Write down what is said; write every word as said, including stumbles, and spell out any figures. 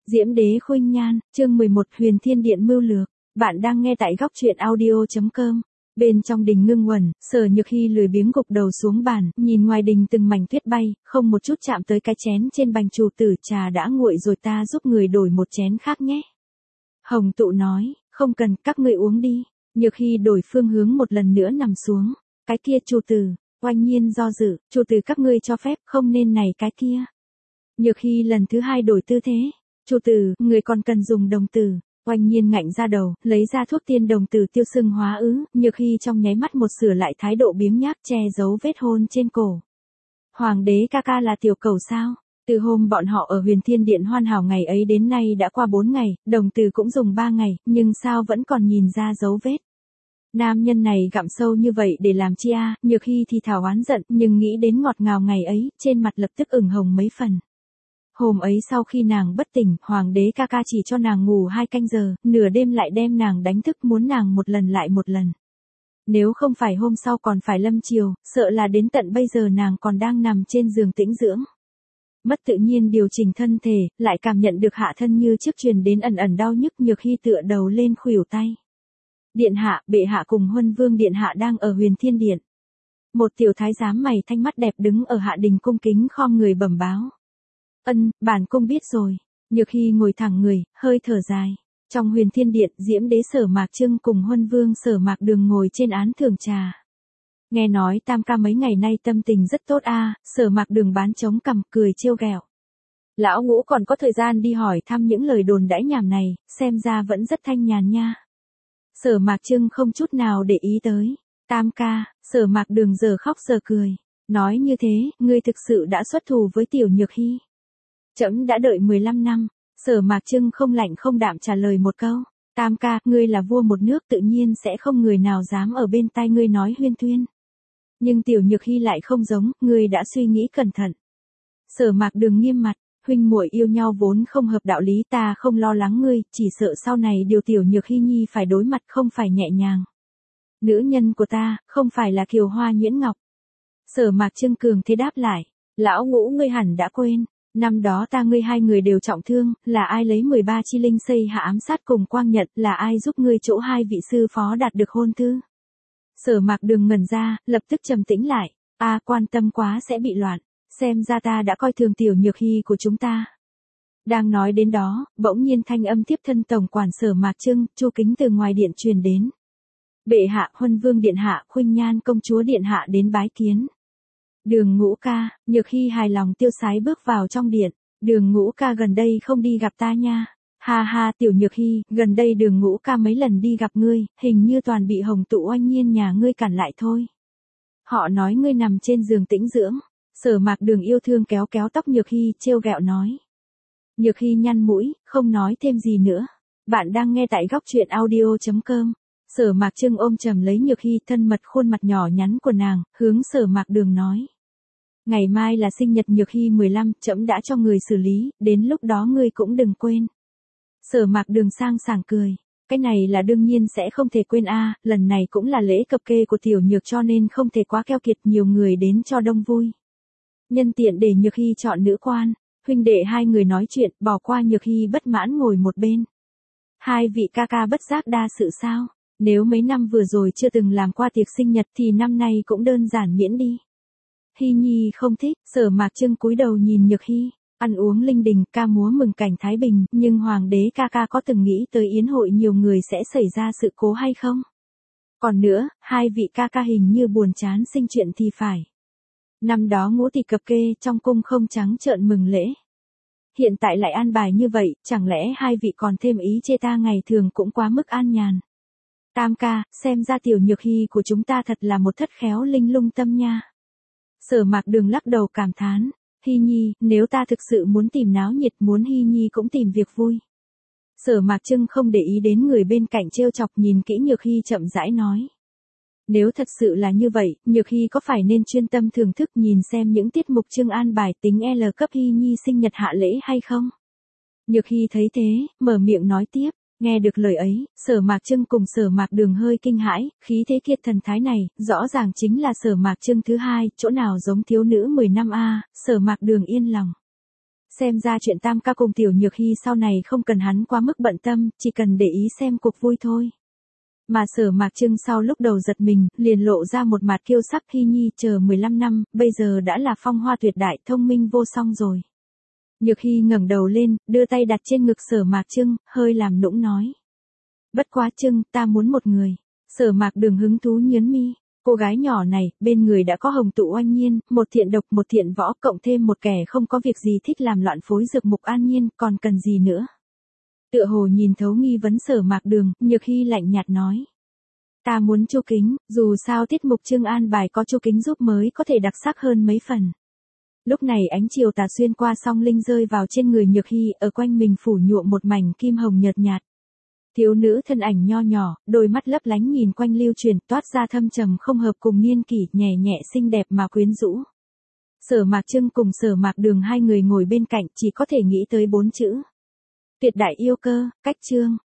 Diễm đế khuynh nhan, chương mười một Huyền Thiên Điện mưu lược. Bạn đang nghe tại góc truyện audio chấm com. Bên trong đình ngưng uẩn, Sở Nhược Hy lười biếng gục đầu xuống bàn, nhìn ngoài đình từng mảnh tuyết bay, không một chút chạm tới cái chén trên bành chủ tử. Trà đã nguội rồi, ta giúp người đổi một chén khác nhé. Hồng Tụ nói, không cần, các ngươi uống đi. Nhược Hy đổi phương hướng một lần nữa nằm xuống. Cái kia chủ tử, Oanh Nhiên do dự, chủ tử các ngươi cho phép, không nên này cái kia. Nhược Hy lần thứ hai đổi tư thế. Chủ tử, người còn cần dùng đồng tử. Oanh Nhiên ngạnh ra đầu, lấy ra thuốc tiên đồng tử tiêu sưng hóa ứ. Nhược Hy trong nháy mắt một sửa lại thái độ biếng nhác, che giấu vết hôn trên cổ. Hoàng đế ca ca là tiểu cầu sao? Từ hôm bọn họ ở Huyền Thiên Điện hoàn hảo ngày ấy đến nay đã qua bốn ngày, đồng tử cũng dùng ba ngày, nhưng sao vẫn còn nhìn ra dấu vết. Nam nhân này gặm sâu như vậy để làm chi a? Nhược Hy thì thào oán giận, nhưng nghĩ đến ngọt ngào ngày ấy, trên mặt lập tức ửng hồng mấy phần. Hôm ấy sau khi nàng bất tỉnh, Hoàng đế ca ca chỉ cho nàng ngủ hai canh giờ, nửa đêm lại đem nàng đánh thức muốn nàng một lần lại một lần. Nếu không phải hôm sau còn phải lâm chiều, sợ là đến tận bây giờ nàng còn đang nằm trên giường tĩnh dưỡng. Mất tự nhiên điều chỉnh thân thể, lại cảm nhận được hạ thân như trước truyền đến ẩn ẩn đau nhức. Nhược Hy tựa đầu lên khuỷu tay. Điện hạ, bệ hạ cùng Huân Vương điện hạ đang ở Huyền Thiên Điện. Một tiểu thái giám mày thanh mắt đẹp đứng ở hạ đình cung kính khom người bẩm báo. Ân, bản cung biết rồi. Nhược Hy ngồi thẳng người, hơi thở dài. Trong Huyền Thiên Điện, Diễm đế Sở Mạc Trưng cùng Huân Vương Sở Mạc Đường ngồi trên án thưởng trà. Nghe nói Tam ca mấy ngày nay tâm tình rất tốt a. À, Sở Mạc Đường bán chống cằm cười trêu ghẹo. Lão ngũ còn có thời gian đi hỏi thăm những lời đồn đãi nhảm này, xem ra vẫn rất thanh nhàn nha. Sở Mạc Trưng không chút nào để ý tới. Tam ca, Sở Mạc Đường giờ khóc giờ cười. Nói như thế, ngươi thực sự đã xuất thù với tiểu Nhược Hy. Trẫm đã đợi mười lăm năm, Sở Mạc Trưng không lạnh không đạm trả lời một câu. Tam ca, ngươi là vua một nước tự nhiên sẽ không người nào dám ở bên tai ngươi nói huyên thuyên. Nhưng tiểu Nhược Hy lại không giống, ngươi đã suy nghĩ cẩn thận. Sở Mạc Đường nghiêm mặt, huynh muội yêu nhau vốn không hợp đạo lý, ta không lo lắng ngươi, chỉ sợ sau này điều tiểu Nhược Hy nhi phải đối mặt không phải nhẹ nhàng. Nữ nhân của ta, không phải là Kiều Hoa Nhuyễn Ngọc. Sở Mạc Trưng cường thế đáp lại, lão ngũ ngươi hẳn đã quên. Năm đó ta ngươi hai người đều trọng thương, là ai lấy mười ba chi linh xây hạ ám sát cùng Quang Nhật, là ai giúp ngươi chỗ hai vị sư phó đạt được hôn thư. Sở Mạc Đường ngẩn ra, lập tức trầm tĩnh lại, a à, quan tâm quá sẽ bị loạn, xem ra ta đã coi thường tiểu Nhược Hy của chúng ta. Đang nói đến đó, bỗng nhiên thanh âm tiếp thân tổng quản Sở Mạc Trưng, Chu Kính từ ngoài điện truyền đến. Bệ hạ, Huân Vương điện hạ, Khuynh Nhan công chúa điện hạ đến bái kiến. Đường Ngũ ca, Nhược Hy hài lòng tiêu sái bước vào trong điện. Đường Ngũ ca gần đây không đi gặp ta nha. Ha ha tiểu Nhược Hy, gần đây Đường Ngũ ca mấy lần đi gặp ngươi, hình như toàn bị Hồng Tụ Oanh Nhiên nhà ngươi cản lại thôi. Họ nói ngươi nằm trên giường tĩnh dưỡng. Sở Mạc Đường yêu thương kéo kéo tóc Nhược Hy, trêu ghẹo nói. Nhược Hy nhăn mũi, không nói thêm gì nữa. Bạn đang nghe tại góc truyện audio chấm com. Sở Mạc Trưng ôm chầm lấy Nhược Hy, thân mật khuôn mặt nhỏ nhắn của nàng, hướng Sở Mạc Đường nói. Ngày mai là sinh nhật Nhược Hy mười lăm, trẫm đã cho người xử lý, đến lúc đó ngươi cũng đừng quên. Sở Mạc Đường sang sảng cười, cái này là đương nhiên sẽ không thể quên a, à, lần này cũng là lễ cập kê của tiểu Nhược cho nên không thể quá keo kiệt, nhiều người đến cho đông vui. Nhân tiện để Nhược Hy chọn nữ quan, huynh đệ hai người nói chuyện, bỏ qua Nhược Hy bất mãn ngồi một bên. Hai vị ca ca bất giác đa sự sao? Nếu mấy năm vừa rồi chưa từng làm qua tiệc sinh nhật thì năm nay cũng đơn giản miễn đi. Hy nhi không thích. Sở Mạc Trưng cúi đầu nhìn Nhược Hy, ăn uống linh đình, ca múa mừng cảnh thái bình, nhưng Hoàng đế ca ca có từng nghĩ tới yến hội nhiều người sẽ xảy ra sự cố hay không? Còn nữa, hai vị ca ca hình như buồn chán sinh chuyện thì phải. Năm đó ngũ tịch cập kê, trong cung không trắng trợn mừng lễ. Hiện tại lại an bài như vậy, chẳng lẽ hai vị còn thêm ý chê ta ngày thường cũng quá mức an nhàn. Tam ca, xem ra tiểu Nhược Hy của chúng ta thật là một thất khéo linh lung tâm nha. Sở Mạc Đường lắc đầu cảm thán, Hy nhi, nếu ta thực sự muốn tìm náo nhiệt, muốn Hy nhi cũng tìm việc vui. Sở Mạc Trưng không để ý đến người bên cạnh trêu chọc, nhìn kỹ Nhược Hy chậm rãi nói. Nếu thật sự là như vậy, Nhược Hy có phải nên chuyên tâm thưởng thức nhìn xem những tiết mục Trưng an bài tính L cấp Hy nhi sinh nhật hạ lễ hay không? Nhược Hy thấy thế, mở miệng nói tiếp. Nghe được lời ấy, Sở Mạc Trưng cùng Sở Mạc Đường hơi kinh hãi, khí thế kiệt thần thái này, rõ ràng chính là Sở Mạc Trưng thứ hai, chỗ nào giống thiếu nữ mười năm a. Sở Mạc Đường yên lòng. Xem ra chuyện Tam ca cùng Tiểu Nhược Hy sau này không cần hắn quá mức bận tâm, chỉ cần để ý xem cuộc vui thôi. Mà Sở Mạc Trưng sau lúc đầu giật mình, liền lộ ra một mặt kiêu sắc. Hy nhi chờ mười lăm năm, bây giờ đã là phong hoa tuyệt đại, thông minh vô song rồi. Nhược Hy ngẩng đầu lên, đưa tay đặt trên ngực Sở Mạc Trưng, hơi làm nũng nói. Bất quá Trưng, ta muốn một người. Sở Mạc Đường hứng thú nhớn mi. Cô gái nhỏ này, bên người đã có Hồng Tụ Oanh Nhiên, một thiện độc một thiện võ, cộng thêm một kẻ không có việc gì thích làm loạn phối dược Mục An Nhiên, còn cần gì nữa. Tựa hồ nhìn thấu nghi vấn Sở Mạc Đường, Nhược Hy lạnh nhạt nói. Ta muốn Chu Kính, dù sao tiết mục Trương an bài có Chu Kính giúp mới có thể đặc sắc hơn mấy phần. Lúc này ánh chiều tà xuyên qua song linh rơi vào trên người Nhược Hy, ở quanh mình phủ nhuộm một mảnh kim hồng nhợt nhạt. Thiếu nữ thân ảnh nho nhỏ, đôi mắt lấp lánh nhìn quanh lưu truyền, toát ra thâm trầm không hợp cùng niên kỷ, nhẹ nhẹ xinh đẹp mà quyến rũ. Sở Mạc Trưng cùng Sở Mạc Đường hai người ngồi bên cạnh, chỉ có thể nghĩ tới bốn chữ. Tuyệt đại yêu cơ, cách chương.